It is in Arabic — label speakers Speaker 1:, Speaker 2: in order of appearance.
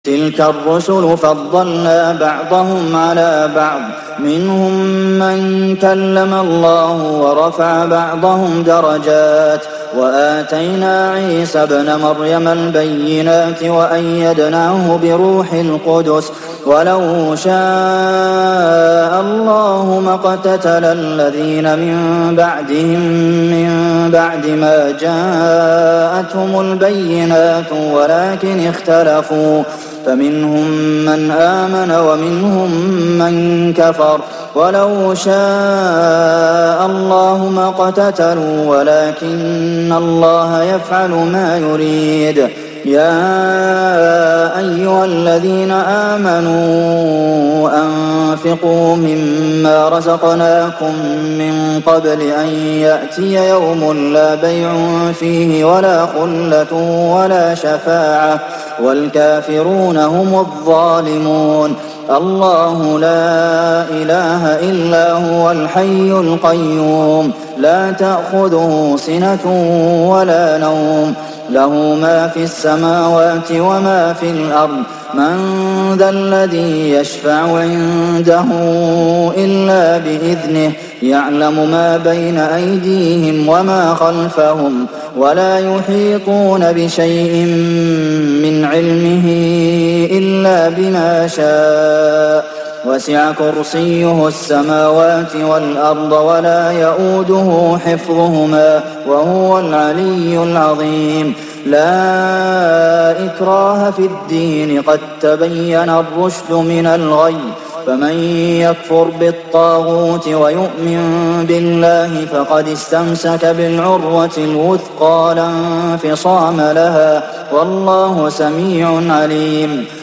Speaker 1: تلك الرسل فضلنا بعضهم على بعض منهم من كلم الله ورفع بعضهم درجات وآتينا عيسى ابن مريم البينات وأيدناه بروح القدس ولو شاء الله ما اقتتل الذين من بعدهم من بعد ما جاءتهم البينات ولكن اختلفوا فمنهم من آمن ومنهم من كفر ولو شاء الله ما اقتتلوا ولكن الله يفعل ما يريد يا أيها الذين آمنوا أنفقوا مما رزقناكم من قبل أن يأتي يوم لا بيع فيه ولا خلة ولا شفاعة والكافرون هم الظالمون الله لا إله إلا هو الحي القيوم لا تأخذه سنة ولا نوم له ما في السماوات وما في الأرض من ذا الذي يشفع عنده إلا بإذنه يعلم ما بين أيديهم وما خلفهم ولا يحيطون بشيء من علمه إلا بما شاء وسع كرسيه السماوات والأرض ولا يئوده حفظهما وهو العلي العظيم لا إكراه في الدين قد تبين الرشد من الغي فمن يكفر بالطاغوت ويؤمن بالله فقد استمسك بالعروة الوثقى لا انفصام لها والله سميع عليم